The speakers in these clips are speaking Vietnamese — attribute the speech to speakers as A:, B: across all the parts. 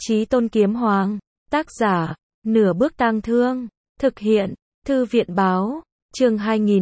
A: Chí Tôn Kiếm Hoàng. Tác giả, Nửa Bước Tang Thương. Thực hiện, Thư viện báo. Chương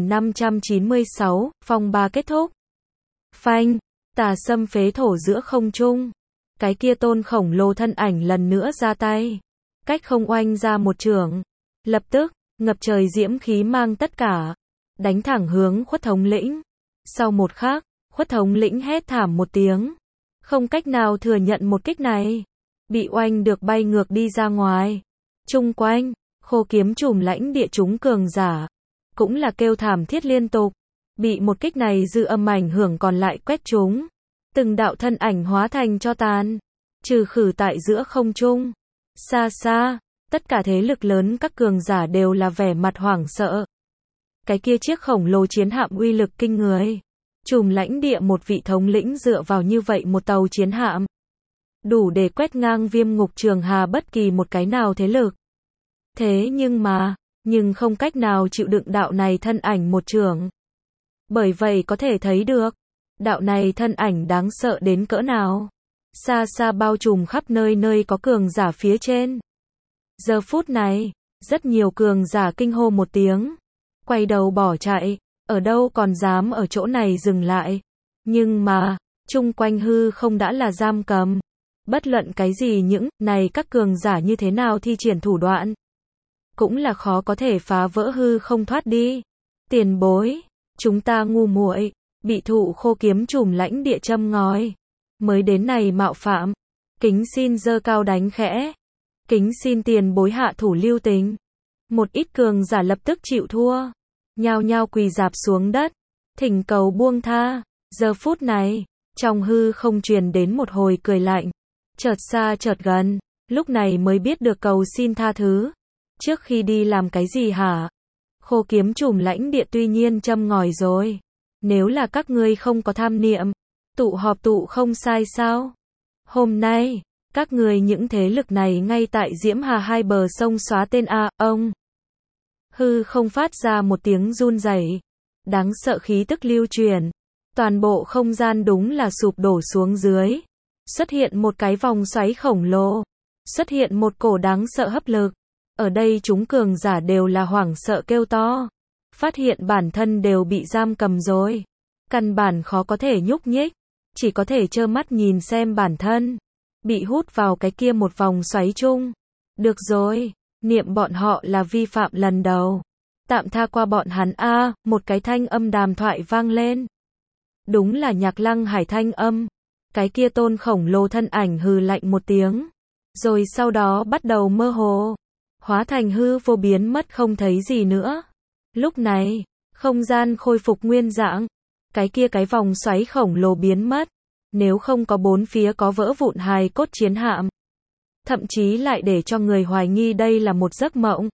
A: 2596, phong ba kết thúc. Phanh, tà sâm phế thổ giữa không trung. Cái kia tôn khổng lồ thân ảnh lần nữa ra tay. Cách không oanh ra một chưởng. Lập tức, ngập trời diễm khí mang tất cả. Đánh thẳng hướng Khuất thống lĩnh. Sau một khắc, Khuất thống lĩnh hét thảm một tiếng. Không cách nào thừa nhận một kích này. Bị oanh được bay ngược đi ra ngoài. Chung quanh, khô kiếm trùm lãnh địa chúng cường giả. Cũng là kêu thảm thiết liên tục. Bị một kích này dư âm ảnh hưởng còn lại quét chúng. Từng đạo thân ảnh hóa thành cho tàn. Trừ khử tại giữa không trung. Xa xa, tất cả thế lực lớn các cường giả đều là vẻ mặt hoảng sợ. Cái kia chiếc khổng lồ chiến hạm uy lực kinh người. Trùm lãnh địa một vị thống lĩnh dựa vào như vậy một tàu chiến hạm. Đủ để quét ngang Viêm Ngục Trường Hà bất kỳ một cái nào thế lực. Thế nhưng không cách nào chịu đựng đạo này thân ảnh một chưởng. Bởi vậy có thể thấy được, đạo này thân ảnh đáng sợ đến cỡ nào. Xa xa bao trùm khắp nơi nơi có cường giả phía trên. Giờ phút này, rất nhiều cường giả kinh hô một tiếng. Quay đầu bỏ chạy, ở đâu còn dám ở chỗ này dừng lại. Nhưng mà, chung quanh hư không đã là giam cầm. Bất luận cái gì những này các cường giả như thế nào thi triển thủ đoạn. Cũng là khó có thể phá vỡ hư không thoát đi. Tiền bối, chúng ta ngu muội, bị thụ khô kiếm trùm lãnh địa châm ngòi. Mới đến này mạo phạm. Kính xin giơ cao đánh khẽ. Kính xin tiền bối hạ thủ lưu tình. Một ít cường giả lập tức chịu thua. Nhao nhao quỳ rạp xuống đất. Thỉnh cầu buông tha. Giờ phút này, trong hư không truyền đến một hồi cười lạnh. Chợt xa chợt gần. Lúc này mới biết được cầu xin tha thứ. Trước khi đi làm cái gì hả? Khô kiếm trùm lãnh địa tuy nhiên châm ngòi rồi. Nếu là các ngươi không có tham niệm, tụ họp tụ không sai sao? Hôm nay, các ngươi những thế lực này ngay tại Diễm Hà hai bờ sông xóa tên a, ông. Hư không phát ra một tiếng run rẩy, đáng sợ khí tức lưu truyền. Toàn bộ không gian đúng là sụp đổ xuống dưới. Xuất hiện một cái vòng xoáy khổng lồ. Xuất hiện một cổ đáng sợ hấp lực. Ở đây chúng cường giả đều là hoảng sợ kêu to. Phát hiện bản thân đều bị giam cầm rồi. Căn bản khó có thể nhúc nhích. Chỉ có thể trơ mắt nhìn xem bản thân. Bị hút vào cái kia một vòng xoáy chung. Được rồi, niệm bọn họ là vi phạm lần đầu. Tạm tha qua bọn hắn a, một cái thanh âm đàm thoại vang lên. Đúng là Nhạc Lăng Hải thanh âm. Cái kia tôn khổng lồ thân ảnh hừ lạnh một tiếng. Rồi sau đó bắt đầu mơ hồ. Hóa thành hư vô biến mất không thấy gì nữa. Lúc này, không gian khôi phục nguyên dạng. Cái kia cái vòng xoáy khổng lồ biến mất. Nếu không có bốn phía có vỡ vụn hài cốt chiến hạm. Thậm chí lại để cho người hoài nghi đây là một giấc mộng.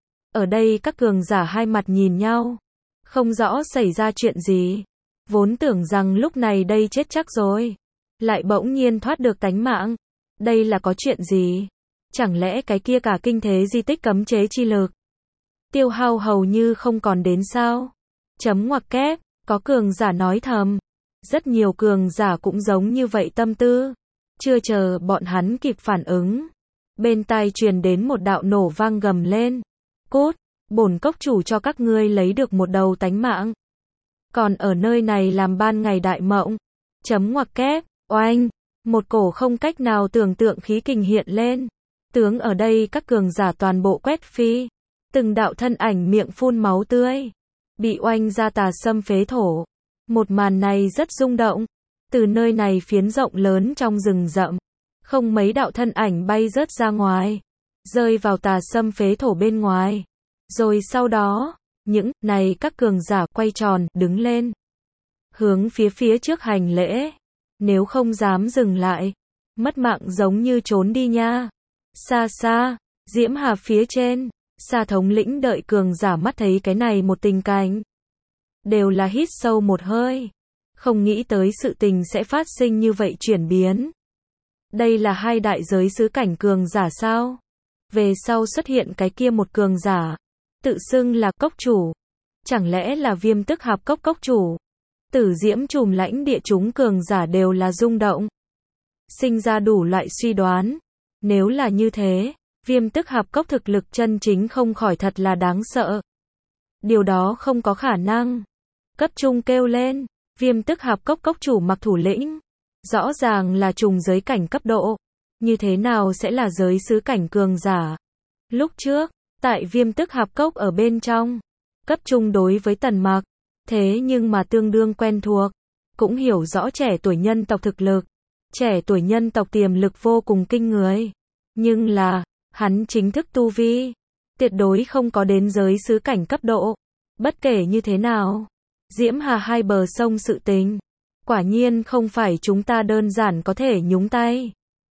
A: Ở đây các cường giả hai mặt nhìn nhau. Không rõ xảy ra chuyện gì. Vốn tưởng rằng lúc này đây chết chắc rồi. Lại bỗng nhiên thoát được tánh mạng. Đây là có chuyện gì? Chẳng lẽ cái kia cả kinh thế di tích cấm chế chi lực tiêu hao hầu như không còn đến sao? Chấm ngoặc kép, có cường giả nói thầm. Rất nhiều cường giả cũng giống như vậy tâm tư. Chưa chờ bọn hắn kịp phản ứng. Bên tai truyền đến một đạo nổ vang gầm lên. Cút, bổn cốc chủ cho các ngươi lấy được một đầu tánh mạng. Còn ở nơi này làm ban ngày đại mộng. Chấm ngoặc kép, oanh. Một cổ không cách nào tưởng tượng khí kình hiện lên. Tướng ở đây các cường giả toàn bộ quét phi. Từng đạo thân ảnh miệng phun máu tươi. Bị oanh ra tà sâm phế thổ. Một màn này rất rung động. Từ nơi này phiến rộng lớn trong rừng rậm. Không mấy đạo thân ảnh bay rớt ra ngoài. Rơi vào tà sâm phế thổ bên ngoài. Rồi sau đó, những này các cường giả quay tròn, đứng lên. Hướng phía trước hành lễ. Nếu không dám dừng lại. Mất mạng giống như trốn đi nha. Xa xa, Diễm Hà phía trên, Sa thống lĩnh đợi cường giả mắt thấy cái này một tình cảnh. Đều là hít sâu một hơi. Không nghĩ tới sự tình sẽ phát sinh như vậy chuyển biến. Đây là hai đại giới xứ cảnh cường giả sao? Về sau xuất hiện cái kia một cường giả. Tự xưng là cốc chủ. Chẳng lẽ là Viêm Tức Hạp Cốc cốc chủ? Tử Diễm trùm lãnh địa chúng cường giả đều là rung động. Sinh ra đủ loại suy đoán. Nếu là như thế, Viêm Tức Hạp Cốc thực lực chân chính không khỏi thật là đáng sợ. Điều đó không có khả năng. Cấp trung kêu lên, Viêm Tức Hạp Cốc cốc chủ Mặc thủ lĩnh. Rõ ràng là trùng giới cảnh cấp độ. Như thế nào sẽ là giới sứ cảnh cường giả? Lúc trước, tại Viêm Tức Hạp Cốc ở bên trong, cấp trung đối với Tần Mặc, thế nhưng mà tương đương quen thuộc, cũng hiểu rõ trẻ tuổi nhân tộc thực lực. Trẻ tuổi nhân tộc tiềm lực vô cùng kinh người. Nhưng là, hắn chính thức tu vi, tuyệt đối không có đến giới sứ cảnh cấp độ. Bất kể như thế nào, Diễm Hà hai bờ sông sự tình, quả nhiên không phải chúng ta đơn giản có thể nhúng tay.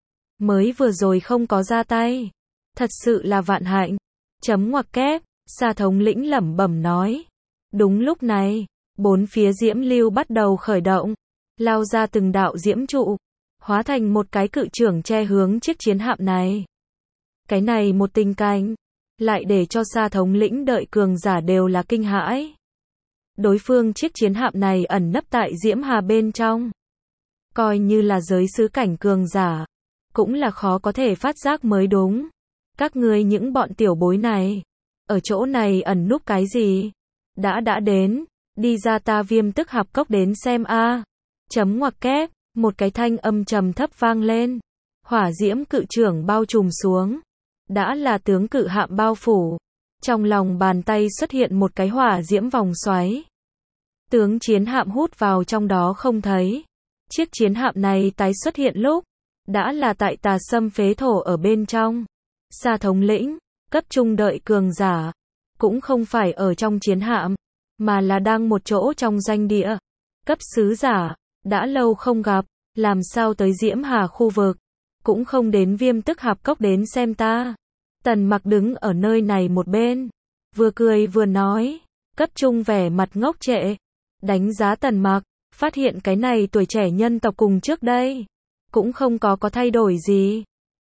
A: Mới vừa rồi không có ra tay, thật sự là vạn hạnh. Chấm ngoặc kép, Sa thống lĩnh lẩm bẩm nói. Đúng lúc này, bốn phía diễm lưu bắt đầu khởi động, lao ra từng đạo diễm trụ, hóa thành một cái cự chưởng che hướng chiếc chiến hạm này. Cái này một tình cảnh, lại để cho Sa thống lĩnh đợi cường giả đều là kinh hãi. Đối phương chiếc chiến hạm này ẩn nấp tại Diễm Hà bên trong. Coi như là giới sứ cảnh cường giả, cũng là khó có thể phát giác mới đúng. Các ngươi những bọn tiểu bối này, ở chỗ này ẩn núp cái gì? Đã đến, đi ra ta Viêm Tức Hạp Cốc đến xem a. Chấm ngoặc kép, một cái thanh âm trầm thấp vang lên. Hỏa diễm cự chưởng bao trùm xuống. Đã là tướng cự hạm bao phủ. Trong lòng bàn tay xuất hiện một cái hỏa diễm vòng xoáy. Tướng chiến hạm hút vào trong đó không thấy. Chiếc chiến hạm này tái xuất hiện lúc, đã là tại Tà Sâm phế thổ ở bên trong. Sa thống lĩnh, cấp trung đợi cường giả, cũng không phải ở trong chiến hạm, mà là đang một chỗ trong doanh địa. Cấp sứ giả, đã lâu không gặp, làm sao tới Diễm Hà khu vực, cũng không đến Viêm Tức Hạp Cốc đến xem ta. Tần Mặc đứng ở nơi này một bên, vừa cười vừa nói, cấp trung vẻ mặt ngốc trệ, đánh giá Tần Mặc, phát hiện cái này tuổi trẻ nhân tộc cùng trước đây, cũng không có thay đổi gì,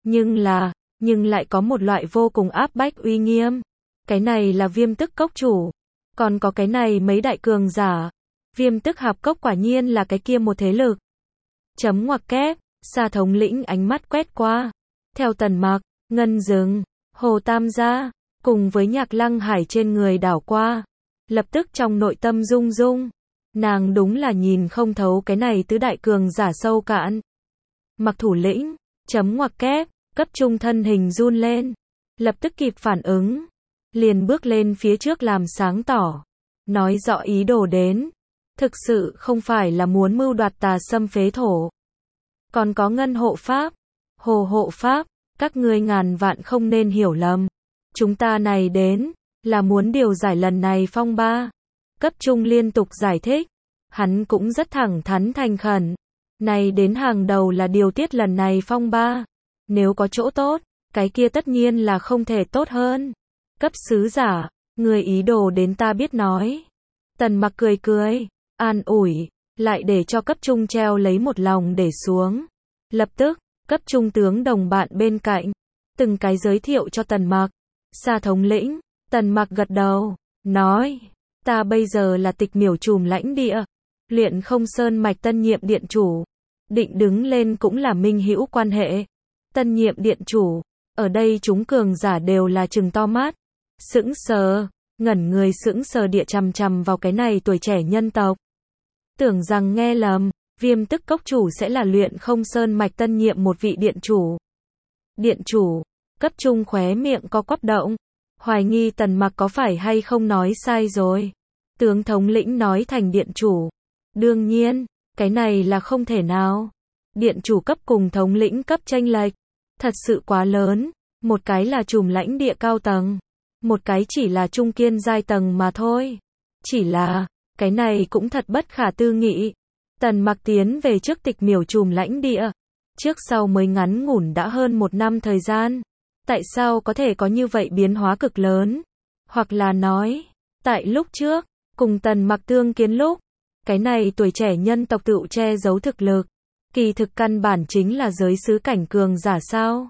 A: nhưng lại có một loại vô cùng áp bách uy nghiêm. Cái này là Viêm Tức Cốc chủ, còn có cái này mấy đại cường giả. Viêm Tức Hạp Cốc quả nhiên là cái kia một thế lực. Chấm ngoặc kép, Sa thống lĩnh ánh mắt quét qua, theo Tần Mặc, Ngân Dừng, Hồ Tam gia, cùng với Nhạc Lăng Hải trên người đảo qua, lập tức trong nội tâm rung rung. Nàng đúng là nhìn không thấu cái này tứ đại cường giả sâu cạn. Mặc thủ lĩnh, chấm ngoặc kép, cấp trung thân hình run lên, lập tức kịp phản ứng, liền bước lên phía trước làm sáng tỏ, nói rõ ý đồ đến, thực sự không phải là muốn mưu đoạt Tà Sâm phế thổ. Còn có Ngân hộ pháp, Hồ hộ pháp, các ngươi ngàn vạn không nên hiểu lầm. Chúng ta này đến, là muốn điều giải lần này phong ba. Cấp trung liên tục giải thích, hắn cũng rất thẳng thắn thành khẩn. Này đến hàng đầu là điều tiết lần này phong ba. Nếu có chỗ tốt, cái kia tất nhiên là không thể tốt hơn. Cấp sứ giả, người ý đồ đến ta biết nói. Tần Mặc cười cười, an ủi, lại để cho cấp trung treo lấy một lòng để xuống. Lập tức, cấp trung tướng đồng bạn bên cạnh, từng cái giới thiệu cho Tần Mặc. Sa thống lĩnh, Tần Mặc gật đầu, nói, ta bây giờ là Tịch Miểu Trùm lãnh địa, Luyện Không Sơn mạch tân nhiệm điện chủ, định đứng lên cũng là minh hữu quan hệ. Tân nhiệm điện chủ, ở đây chúng cường giả đều là trừng to mắt, sững sờ, ngẩn người sững sờ địa chằm chằm vào cái này tuổi trẻ nhân tộc. Tưởng rằng nghe lầm, Viêm Tức Cốc chủ sẽ là Luyện Không Sơn mạch tân nhiệm một vị điện chủ. Điện chủ, cấp trung khóe miệng có quắp động, hoài nghi Tần Mặc có phải hay không nói sai rồi. Tướng thống lĩnh nói thành điện chủ. Đương nhiên, cái này là không thể nào. Điện chủ cấp cùng thống lĩnh cấp chênh lệch thật sự quá lớn, một cái là trùm lãnh địa cao tầng, một cái chỉ là trung kiên giai tầng mà thôi. Chỉ là, cái này cũng thật bất khả tư nghị. Tần Mặc tiến về trước Tịch Miểu Trùm lãnh địa, trước sau mới ngắn ngủn đã hơn 1 năm thời gian. Tại sao có thể có như vậy biến hóa cực lớn? Hoặc là nói, tại lúc trước, cùng Tần Mặc tương kiến lúc, cái này tuổi trẻ nhân tộc tự che giấu thực lực, kỳ thực căn bản chính là giới sứ cảnh cường giả sao?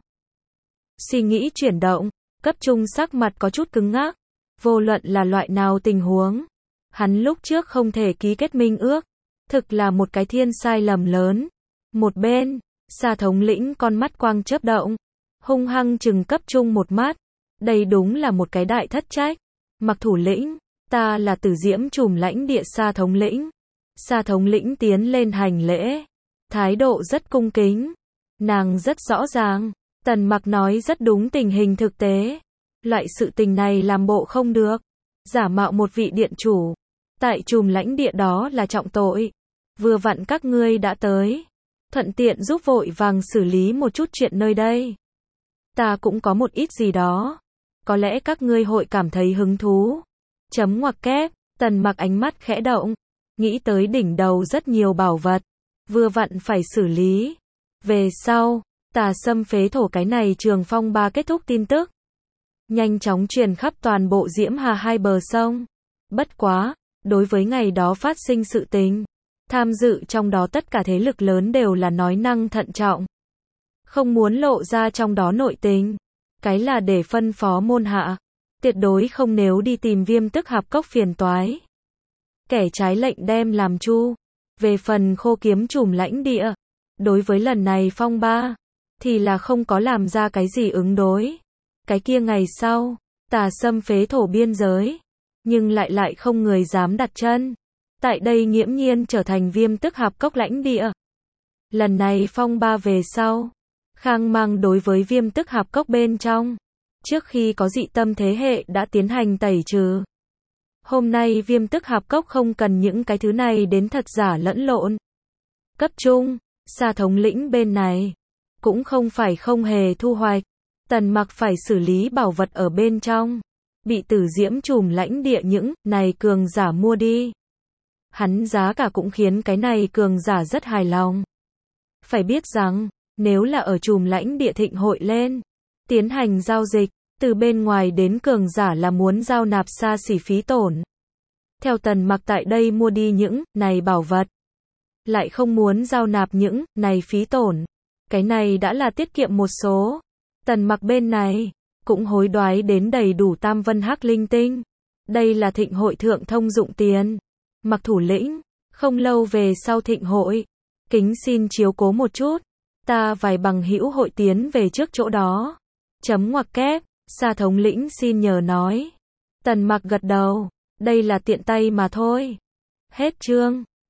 A: Suy nghĩ chuyển động, cấp trung sắc mặt có chút cứng ngắc, vô luận là loại nào tình huống, hắn lúc trước không thể ký kết minh ước, thực là một cái thiên sai lầm lớn. Một bên, Sa thống lĩnh con mắt quang chớp động, hung hăng trừng cấp trung một mắt. Đây đúng là một cái đại thất trách. Mặc thủ lĩnh, ta là Tử Diễm Trùm lãnh địa Sa thống lĩnh. Sa thống lĩnh tiến lên hành lễ. Thái độ rất cung kính. Nàng rất rõ ràng. Tần Mặc nói rất đúng tình hình thực tế. Loại sự tình này làm bộ không được. Giả mạo một vị điện chủ. Tại trùm lãnh địa đó là trọng tội. Vừa vặn các ngươi đã tới. Thuận tiện giúp vội vàng xử lý một chút chuyện nơi đây. Ta cũng có một ít gì đó. Có lẽ các ngươi hội cảm thấy hứng thú. Chấm ngoặc kép, Tần Mặc ánh mắt khẽ động. Nghĩ tới đỉnh đầu rất nhiều bảo vật. Vừa vặn phải xử lý. Về sau, Tà Sâm phế thổ cái này Trường Phong Ba kết thúc tin tức. Nhanh chóng truyền khắp toàn bộ Diễm Hà hai bờ sông. Bất quá, đối với ngày đó phát sinh sự tình, tham dự trong đó tất cả thế lực lớn đều là nói năng thận trọng. Không muốn lộ ra trong đó nội tình. Cái là để phân phó môn hạ. Tuyệt đối không nếu đi tìm Viêm Tức Hạp Cốc phiền toái. Kẻ trái lệnh đem làm chu. Về phần Khô Kiếm Trùm lãnh địa, đối với lần này phong ba, thì là không có làm ra cái gì ứng đối. Cái kia ngày sau, Tà Sâm phế thổ biên giới, nhưng lại không người dám đặt chân. Tại đây nghiễm nhiên trở thành Viêm Tức Hạp Cốc lãnh địa. Lần này phong ba về sau, Khang Mang đối với Viêm Tức Hạp Cốc bên trong, trước khi có dị tâm thế hệ đã tiến hành tẩy trừ. Hôm nay Viêm Tức Hạp Cốc không cần những cái thứ này đến thật giả lẫn lộn. Cấp trung, Sa thống lĩnh bên này, cũng không phải không hề thu hoạch. Tần Mặc phải xử lý bảo vật ở bên trong. Bị Tử Diễm Trùm lãnh địa những này cường giả mua đi. Hắn giá cả cũng khiến cái này cường giả rất hài lòng. Phải biết rằng, nếu là ở Trùm lãnh địa thịnh hội lên, tiến hành giao dịch, từ bên ngoài đến cường giả là muốn giao nạp xa xỉ phí tổn. Theo Tần Mặc tại đây mua đi những này bảo vật, lại không muốn giao nạp những này phí tổn. Cái này đã là tiết kiệm một số. Tần Mặc bên này cũng hối đoái đến đầy đủ tam vân hắc linh tinh. Đây là thịnh hội thượng thông dụng tiền. Mặc thủ lĩnh, không lâu về sau thịnh hội, kính xin chiếu cố một chút. Ta vài bằng hữu hội tiến về trước chỗ đó. Chấm ngoặc kép, Sa thống lĩnh xin nhờ nói. Tần Mặc gật đầu, đây là tiện tay mà thôi. Hết chương.